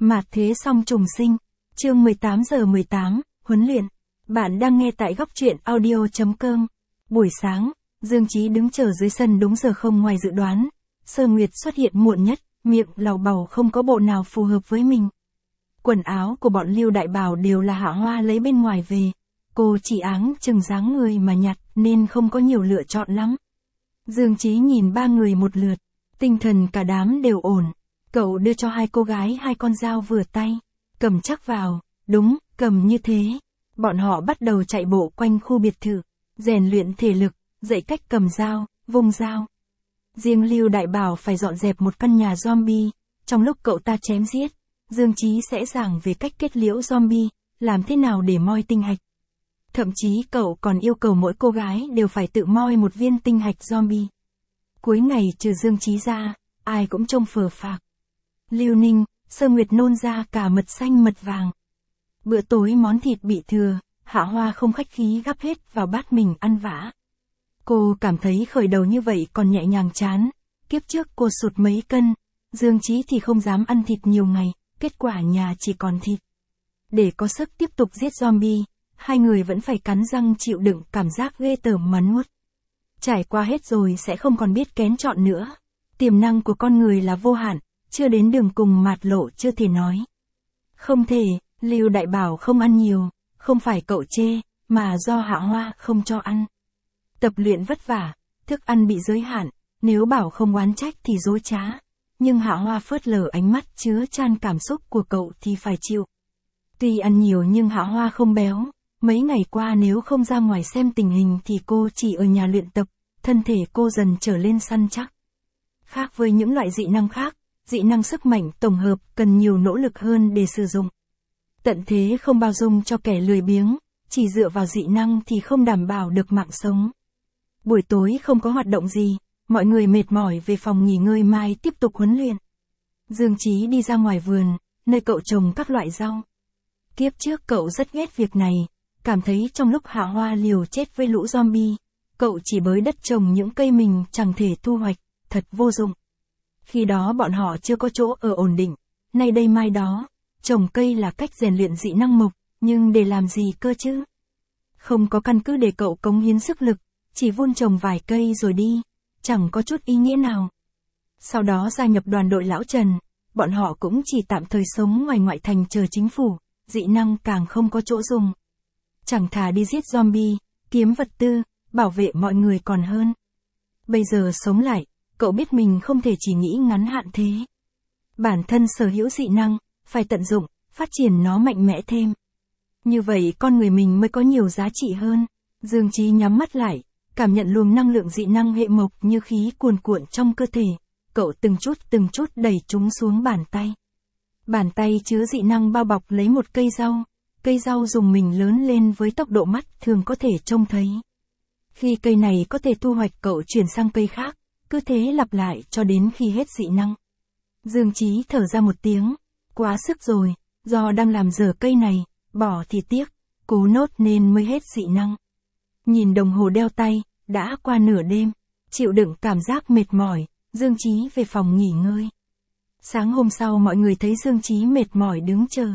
Mạt thế song trùng sinh. Chương 18 giờ 18, huấn luyện. Bạn đang nghe tại góc truyện audio.com. Buổi sáng, Dương Chí đứng chờ dưới sân đúng giờ không ngoài dự đoán. Sơ Nguyệt xuất hiện muộn nhất, miệng lầu bầu không có bộ nào phù hợp với mình. Quần áo của bọn Lưu Đại Bảo đều là Hạ Hoa lấy bên ngoài về. Cô chỉ áng chừng dáng người mà nhặt nên không có nhiều lựa chọn lắm. Dương Chí nhìn ba người một lượt, tinh thần cả đám đều ổn. Cậu đưa cho hai cô gái hai con dao vừa tay, cầm chắc vào, đúng, cầm như thế. Bọn họ bắt đầu chạy bộ quanh khu biệt thự, rèn luyện thể lực, dạy cách cầm dao, vung dao. Riêng Lưu Đại Bảo phải dọn dẹp một căn nhà zombie, trong lúc cậu ta chém giết, Dương Chí sẽ giảng về cách kết liễu zombie, làm thế nào để moi tinh hạch. Thậm chí cậu còn yêu cầu mỗi cô gái đều phải tự moi một viên tinh hạch zombie. Cuối ngày trừ Dương Chí ra, ai cũng trông phờ phạc. Lưu Ninh, Sơ Nguyệt nôn ra cả mật xanh mật vàng. Bữa tối món thịt bị thừa, Hạ Hoa không khách khí gắp hết vào bát mình ăn vã. Cô cảm thấy khởi đầu như vậy còn nhẹ nhàng chán, kiếp trước cô sụt mấy cân, Dương Chí thì không dám ăn thịt nhiều ngày, kết quả nhà chỉ còn thịt. Để có sức tiếp tục giết zombie, hai người vẫn phải cắn răng chịu đựng cảm giác ghê tởm mà nuốt. Trải qua hết rồi sẽ không còn biết kén chọn nữa. Tiềm năng của con người là vô hạn, chưa đến đường cùng mạt lộ chưa thể nói. Không thể, Lưu Đại Bảo không ăn nhiều, không phải cậu chê, mà do Hạ Hoa không cho ăn. Tập luyện vất vả, thức ăn bị giới hạn, nếu bảo không oán trách thì dối trá. Nhưng Hạ Hoa phớt lờ ánh mắt chứa chan cảm xúc của cậu thì phải chịu. Tuy ăn nhiều nhưng Hạ Hoa không béo, mấy ngày qua nếu không ra ngoài xem tình hình thì cô chỉ ở nhà luyện tập, thân thể cô dần trở lên săn chắc. Khác với những loại dị năng khác, dị năng sức mạnh tổng hợp cần nhiều nỗ lực hơn để sử dụng. Tận thế không bao dung cho kẻ lười biếng, chỉ dựa vào dị năng thì không đảm bảo được mạng sống. Buổi tối không có hoạt động gì, mọi người mệt mỏi về phòng nghỉ ngơi mai tiếp tục huấn luyện. Dương Chí đi ra ngoài vườn, nơi cậu trồng các loại rau. Kiếp trước cậu rất ghét việc này, cảm thấy trong lúc Hạ Hoa liều chết với lũ zombie, cậu chỉ bới đất trồng những cây mình chẳng thể thu hoạch, thật vô dụng. Khi đó bọn họ chưa có chỗ ở ổn định, nay đây mai đó, trồng cây là cách rèn luyện dị năng mộc, nhưng để làm gì cơ chứ? Không có căn cứ để cậu cống hiến sức lực, chỉ vun trồng vài cây rồi đi, chẳng có chút ý nghĩa nào. Sau đó gia nhập đoàn đội Lão Trần, bọn họ cũng chỉ tạm thời sống ngoài ngoại thành chờ chính phủ, dị năng càng không có chỗ dùng. Chẳng thà đi giết zombie, kiếm vật tư, bảo vệ mọi người còn hơn. Bây giờ sống lại, cậu biết mình không thể chỉ nghĩ ngắn hạn thế. Bản thân sở hữu dị năng, phải tận dụng, phát triển nó mạnh mẽ thêm. Như vậy con người mình mới có nhiều giá trị hơn. Dương Chí nhắm mắt lại, cảm nhận luồng năng lượng dị năng hệ mộc như khí cuồn cuộn trong cơ thể. Cậu từng chút đẩy chúng xuống bàn tay. Bàn tay chứa dị năng bao bọc lấy một cây rau dùng mình lớn lên với tốc độ mắt thường có thể trông thấy. Khi cây này có thể thu hoạch cậu chuyển sang cây khác, cứ thế lặp lại cho đến khi hết dị năng. Dương Chí thở ra một tiếng, quá sức rồi, do đang làm dở cây này, bỏ thì tiếc, cố nốt nên mới hết dị năng. Nhìn đồng hồ đeo tay, đã qua nửa đêm, chịu đựng cảm giác mệt mỏi, Dương Chí về phòng nghỉ ngơi. Sáng hôm sau mọi người thấy Dương Chí mệt mỏi đứng chờ.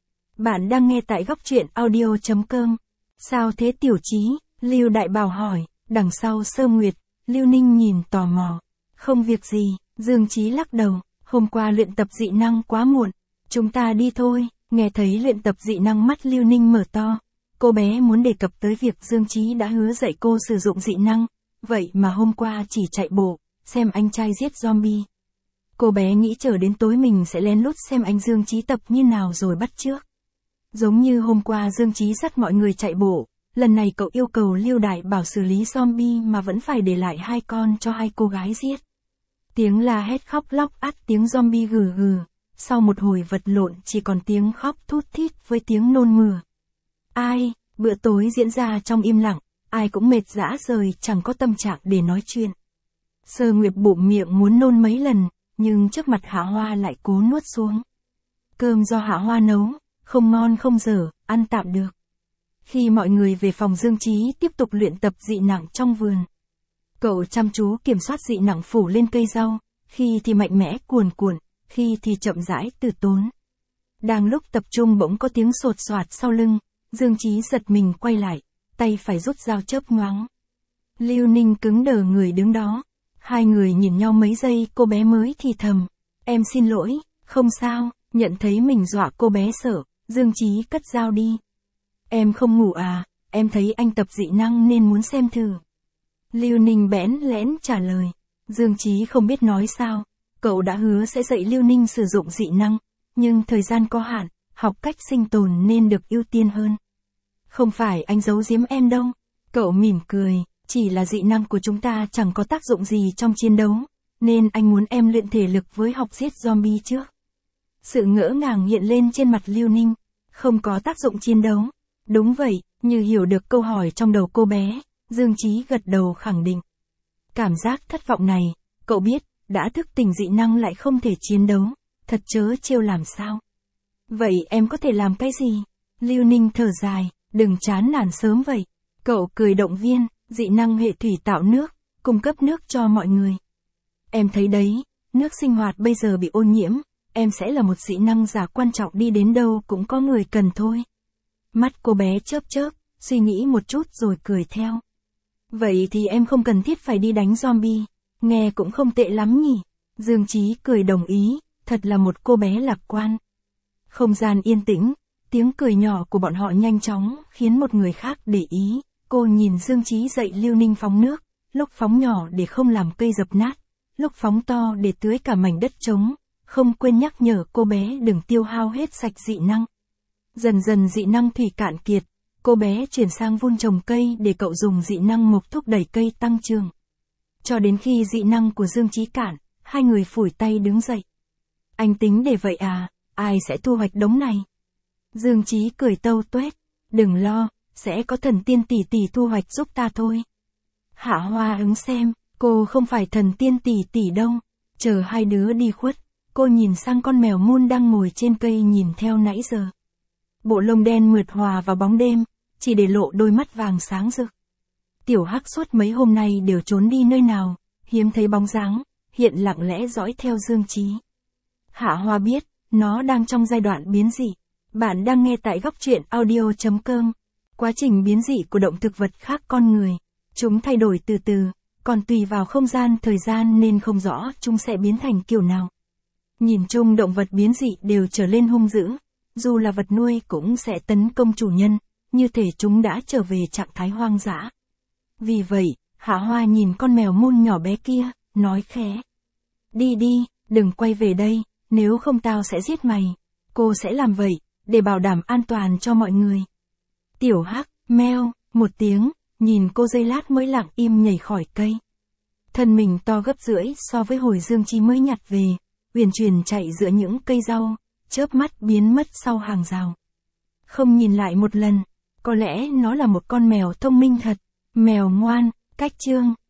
Bạn đang nghe tại góc truyện audio.com. Sao thế Tiểu Chí? Lưu Đại Bảo hỏi, đằng sau Sơ Nguyệt, Lưu Ninh nhìn tò mò. Không việc gì, Dương Chí lắc đầu, hôm qua luyện tập dị năng quá muộn, chúng ta đi thôi. Nghe thấy luyện tập dị năng mắt Lưu Ninh mở to, cô bé muốn đề cập tới việc Dương Chí đã hứa dạy cô sử dụng dị năng, vậy mà hôm qua chỉ chạy bộ, xem anh trai giết zombie. Cô bé nghĩ chờ đến tối mình sẽ lén lút xem anh Dương Chí tập như nào rồi bắt chước. Giống như hôm qua Dương Chí dắt mọi người chạy bộ, lần này cậu yêu cầu Lưu Đại Bảo xử lý zombie mà vẫn phải để lại hai con cho hai cô gái giết. Tiếng la hét khóc lóc át tiếng zombie gừ gừ, sau một hồi vật lộn chỉ còn tiếng khóc thút thít với tiếng nôn mửa. Bữa tối diễn ra trong im lặng, ai cũng mệt rã rời chẳng có tâm trạng để nói chuyện. Sơ Nguyệt bụng miệng muốn nôn mấy lần, nhưng trước mặt Hạ Hoa lại cố nuốt xuống. Cơm do Hạ Hoa nấu, không ngon không dở, ăn tạm được. Khi mọi người về phòng Dương Chí tiếp tục luyện tập dị năng trong vườn. Cậu chăm chú kiểm soát dị năng phủ lên cây rau, khi thì mạnh mẽ cuồn cuộn, khi thì chậm rãi từ tốn. Đang lúc tập trung bỗng có tiếng sột soạt sau lưng, Dương Chí giật mình quay lại, tay phải rút dao chớp nhoáng. Lưu Ninh cứng đờ người đứng đó. Hai người nhìn nhau mấy giây, cô bé mới thì thầm. Em xin lỗi, không sao. Nhận thấy mình dọa cô bé sợ, Dương Chí cất dao đi. Em không ngủ à, em thấy anh tập dị năng nên muốn xem thử. Lưu Ninh bẽn lẽn trả lời. Dương Chí không biết nói sao, cậu đã hứa sẽ dạy Lưu Ninh sử dụng dị năng, nhưng thời gian có hạn, học cách sinh tồn nên được ưu tiên hơn. Không phải anh giấu giếm em đâu. Cậu mỉm cười, chỉ là dị năng của chúng ta chẳng có tác dụng gì trong chiến đấu, nên anh muốn em luyện thể lực với học giết zombie trước. Sự ngỡ ngàng hiện lên trên mặt Lưu Ninh. Không có tác dụng chiến đấu. Đúng vậy, như hiểu được câu hỏi trong đầu cô bé, Dương Chí gật đầu khẳng định. Cảm giác thất vọng này, cậu biết, đã thức tỉnh dị năng lại không thể chiến đấu, thật chớ trêu làm sao. Vậy em có thể làm cái gì? Lưu Ninh thở dài, đừng chán nản sớm vậy. Cậu cười động viên, dị năng hệ thủy tạo nước, cung cấp nước cho mọi người. Em thấy đấy, nước sinh hoạt bây giờ bị ô nhiễm, em sẽ là một dị năng giả quan trọng, đi đến đâu cũng có người cần thôi. Mắt cô bé chớp chớp, suy nghĩ một chút rồi cười theo. Vậy thì em không cần thiết phải đi đánh zombie, nghe cũng không tệ lắm nhỉ. Dương Chí cười đồng ý, thật là một cô bé lạc quan. Không gian yên tĩnh, tiếng cười nhỏ của bọn họ nhanh chóng khiến một người khác để ý. Cô nhìn Dương Chí dạy Lưu Ninh phóng nước, lúc phóng nhỏ để không làm cây dập nát, lúc phóng to để tưới cả mảnh đất trống, không quên nhắc nhở cô bé đừng tiêu hao hết sạch dị năng. Dần dần dị năng thủy cạn kiệt, cô bé chuyển sang vun trồng cây để cậu dùng dị năng mộc thúc đẩy cây tăng trưởng. Cho đến khi dị năng của Dương Chí cạn, hai người phủi tay đứng dậy. Anh tính để vậy à, ai sẽ thu hoạch đống này? Dương Chí cười tâu tuét, đừng lo, sẽ có thần tiên tỷ tỷ thu hoạch giúp ta thôi. Hạ Hoa ứng xem, cô không phải thần tiên tỷ tỷ đâu. Chờ hai đứa đi khuất, cô nhìn sang con mèo Moon đang ngồi trên cây nhìn theo nãy giờ. Bộ lông đen mượt hòa vào bóng đêm, chỉ để lộ đôi mắt vàng sáng rực. Tiểu Hắc suốt mấy hôm nay đều trốn đi nơi nào, hiếm thấy bóng dáng, hiện lặng lẽ dõi theo Dương Chí. Hạ Hoa biết, nó đang trong giai đoạn biến dị. Bạn đang nghe tại góc truyện audio.com. Quá trình biến dị của động thực vật khác con người. Chúng thay đổi từ từ, còn tùy vào không gian thời gian nên không rõ chúng sẽ biến thành kiểu nào. Nhìn chung động vật biến dị đều trở lên hung dữ. Dù là vật nuôi cũng sẽ tấn công chủ nhân, như thể chúng đã trở về trạng thái hoang dã. Vì vậy, Hạ Hoa nhìn con mèo Moon nhỏ bé kia, nói khẽ. Đi đi, đừng quay về đây, nếu không tao sẽ giết mày. Cô sẽ làm vậy, để bảo đảm an toàn cho mọi người. Tiểu Hắc, meo, một tiếng, nhìn cô giây lát mới lặng im nhảy khỏi cây. Thân mình to gấp rưỡi so với hồi Dương Chí mới nhặt về, uyển chuyển chạy giữa những cây rau, chớp mắt biến mất sau hàng rào. Không nhìn lại một lần, có lẽ nó là một con mèo thông minh thật, mèo ngoan, cách chương.